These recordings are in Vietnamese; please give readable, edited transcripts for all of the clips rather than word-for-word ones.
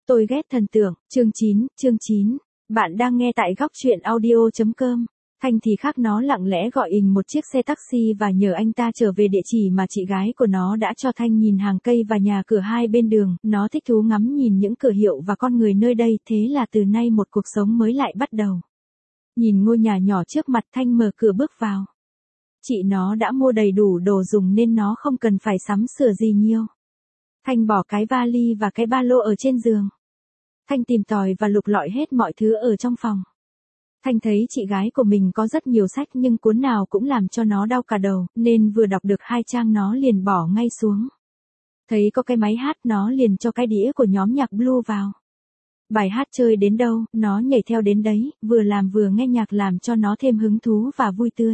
Tôi ghét thần tượng, chương 9. Bạn đang nghe tại góc truyện audio.com. Thanh thì khác, nó lặng lẽ gọi một chiếc xe taxi và nhờ anh ta trở về địa chỉ mà chị gái của nó đã cho Thanh nhìn hàng cây và nhà cửa hai bên đường. Nó thích thú ngắm nhìn những cửa hiệu và con người nơi đây, thế là từ nay một cuộc sống mới lại bắt đầu. Nhìn ngôi nhà nhỏ trước mặt, Thanh mở cửa bước vào. Chị nó đã mua đầy đủ đồ dùng nên nó không cần phải sắm sửa gì nhiều. Thanh bỏ cái vali và cái ba lô ở trên giường. Thanh tìm tòi và lục lọi hết mọi thứ ở trong phòng. Thanh thấy chị gái của mình có rất nhiều sách nhưng cuốn nào cũng làm cho nó đau cả đầu, nên vừa đọc được 2 trang nó liền bỏ ngay xuống. Thấy có cái máy hát, nó liền cho cái đĩa của nhóm nhạc Blue vào. Bài hát chơi đến đâu, nó nhảy theo đến đấy, vừa làm vừa nghe nhạc làm cho nó thêm hứng thú và vui tươi.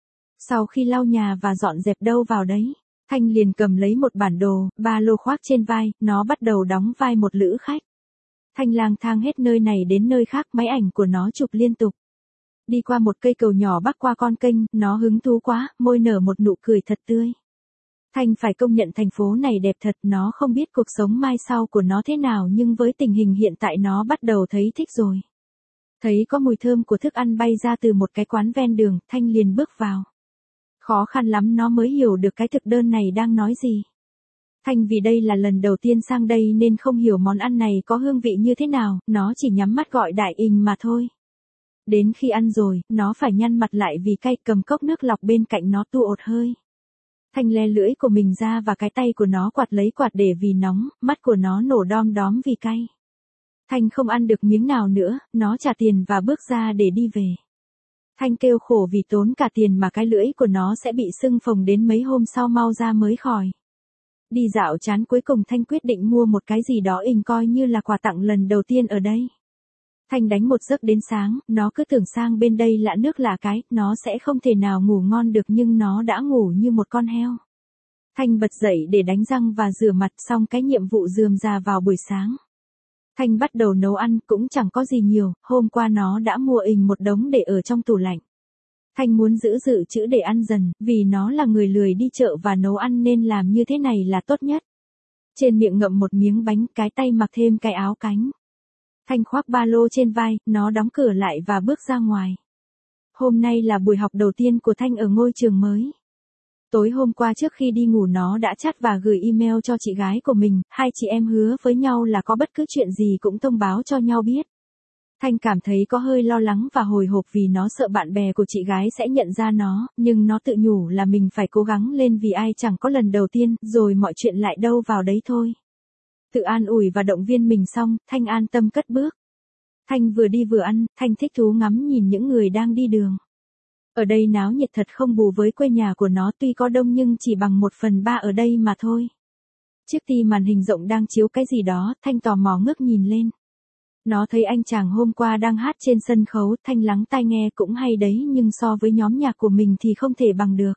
Sau khi lau nhà và dọn dẹp đâu vào đấy, Thanh liền cầm lấy một bản đồ, ba lô khoác trên vai, nó bắt đầu đóng vai một lữ khách. Thanh lang thang hết nơi này đến nơi khác, máy ảnh của nó chụp liên tục. Đi qua một cây cầu nhỏ bắc qua con kênh, nó hứng thú quá, môi nở một nụ cười thật tươi. Thanh phải công nhận thành phố này đẹp thật, nó không biết cuộc sống mai sau của nó thế nào nhưng với tình hình hiện tại nó bắt đầu thấy thích rồi. Thấy có mùi thơm của thức ăn bay ra từ một cái quán ven đường, Thanh liền bước vào. Khó khăn lắm nó mới hiểu được cái thực đơn này đang nói gì. Thanh vì đây là lần đầu tiên sang đây nên không hiểu món ăn này có hương vị như thế nào, nó chỉ nhắm mắt gọi đại ình mà thôi. Đến khi ăn rồi, nó phải nhăn mặt lại vì cay, cầm cốc nước lọc bên cạnh nó tu ột hơi. Thanh le lưỡi của mình ra và cái tay của nó quạt lấy quạt để vì nóng, mắt của nó nổ đom đóm vì cay. Thanh không ăn được miếng nào nữa, nó trả tiền và bước ra để đi về. Thanh kêu khổ vì tốn cả tiền mà cái lưỡi của nó sẽ bị sưng phồng đến mấy hôm sau mau ra mới khỏi. Đi dạo chán, cuối cùng Thanh quyết định mua một cái gì đó coi như là quà tặng lần đầu tiên ở đây. Thanh đánh một giấc đến sáng, nó cứ tưởng sang bên đây lạ nước lạ cái, nó sẽ không thể nào ngủ ngon được nhưng nó đã ngủ như một con heo. Thanh bật dậy để đánh răng và rửa mặt, xong cái nhiệm vụ rườm rà vào buổi sáng. Thanh bắt đầu nấu ăn, cũng chẳng có gì nhiều, hôm qua nó đã mua một đống để ở trong tủ lạnh. Thanh muốn giữ dự trữ để ăn dần, vì nó là người lười đi chợ và nấu ăn nên làm như thế này là tốt nhất. Trên miệng ngậm một miếng bánh, cái tay mặc thêm cái áo cánh. Thanh khoác ba lô trên vai, nó đóng cửa lại và bước ra ngoài. Hôm nay là buổi học đầu tiên của Thanh ở ngôi trường mới. Tối hôm qua trước khi đi ngủ nó đã chat và gửi email cho chị gái của mình, hai chị em hứa với nhau là có bất cứ chuyện gì cũng thông báo cho nhau biết. Thanh cảm thấy có hơi lo lắng và hồi hộp vì nó sợ bạn bè của chị gái sẽ nhận ra nó, nhưng nó tự nhủ là mình phải cố gắng lên vì ai chẳng có lần đầu tiên, rồi mọi chuyện lại đâu vào đấy thôi. Tự an ủi và động viên mình xong, Thanh an tâm cất bước. Thanh vừa đi vừa ăn, Thanh thích thú ngắm nhìn những người đang đi đường. Ở đây náo nhiệt thật không bù với quê nhà của nó, tuy có đông nhưng chỉ bằng 1/3 ở đây mà thôi. Chiếc ti màn hình rộng đang chiếu cái gì đó, Thanh tò mò ngước nhìn lên. Nó thấy anh chàng hôm qua đang hát trên sân khấu, Thanh lắng tai nghe cũng hay đấy nhưng so với nhóm nhạc của mình thì không thể bằng được.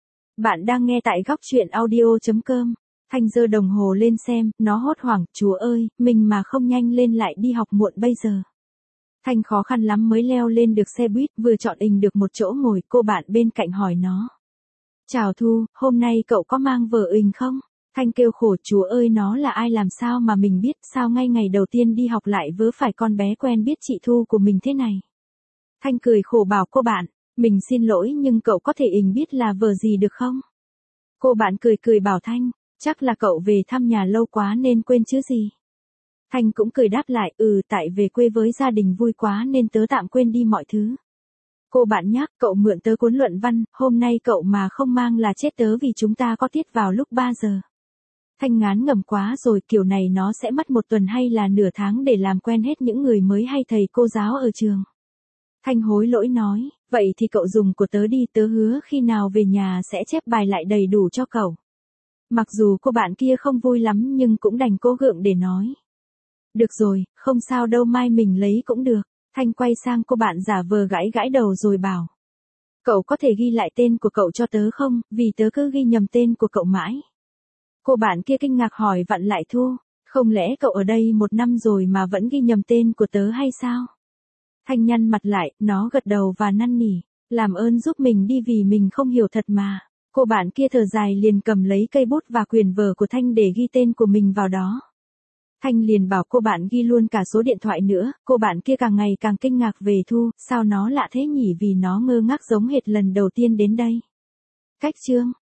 Bạn đang nghe tại góc truyện audio.com. Thanh giơ đồng hồ lên xem, nó hốt hoảng, chúa ơi, mình mà không nhanh lên lại đi học muộn bây giờ. Thanh khó khăn lắm mới leo lên được xe buýt, vừa chọn được một chỗ ngồi, cô bạn bên cạnh hỏi nó. Chào Thu, hôm nay cậu có mang vở không? Thanh kêu khổ, chúa ơi nó là ai làm sao mà mình biết, sao ngay ngày đầu tiên đi học lại vớ phải con bé quen biết chị Thu của mình thế này. Thanh cười khổ bảo cô bạn, mình xin lỗi nhưng cậu có thể biết là vở gì được không? Cô bạn cười bảo Thanh, chắc là cậu về thăm nhà lâu quá nên quên chứ gì. Thanh cũng cười đáp lại, tại về quê với gia đình vui quá nên tớ tạm quên đi mọi thứ. Cô bạn nhắc, cậu mượn tớ cuốn luận văn, hôm nay cậu mà không mang là chết tớ vì chúng ta có tiết vào lúc 3 giờ. Thanh ngán ngẩm quá rồi, kiểu này nó sẽ mất 1 tuần hay là nửa tháng để làm quen hết những người mới hay thầy cô giáo ở trường. Thanh hối lỗi nói, vậy thì cậu dùng của tớ đi, tớ hứa khi nào về nhà sẽ chép bài lại đầy đủ cho cậu. Mặc dù cô bạn kia không vui lắm nhưng cũng đành cố gượng để nói. Được rồi, không sao đâu, mai mình lấy cũng được. Thanh quay sang cô bạn giả vờ gãi gãi đầu rồi bảo. Cậu có thể ghi lại tên của cậu cho tớ không, vì tớ cứ ghi nhầm tên của cậu mãi. Cô bạn kia kinh ngạc hỏi vặn lại Thu, không lẽ cậu ở đây 1 năm rồi mà vẫn ghi nhầm tên của tớ hay sao? Thanh nhăn mặt lại, nó gật đầu và năn nỉ, làm ơn giúp mình đi vì mình không hiểu thật mà. Cô bạn kia thở dài liền cầm lấy cây bút và quyển vở của Thanh để ghi tên của mình vào đó. Thanh liền bảo cô bạn ghi luôn cả số điện thoại nữa, cô bạn kia càng ngày càng kinh ngạc về Thu, sao nó lạ thế nhỉ vì nó ngơ ngác giống hệt lần đầu tiên đến đây. Cách chương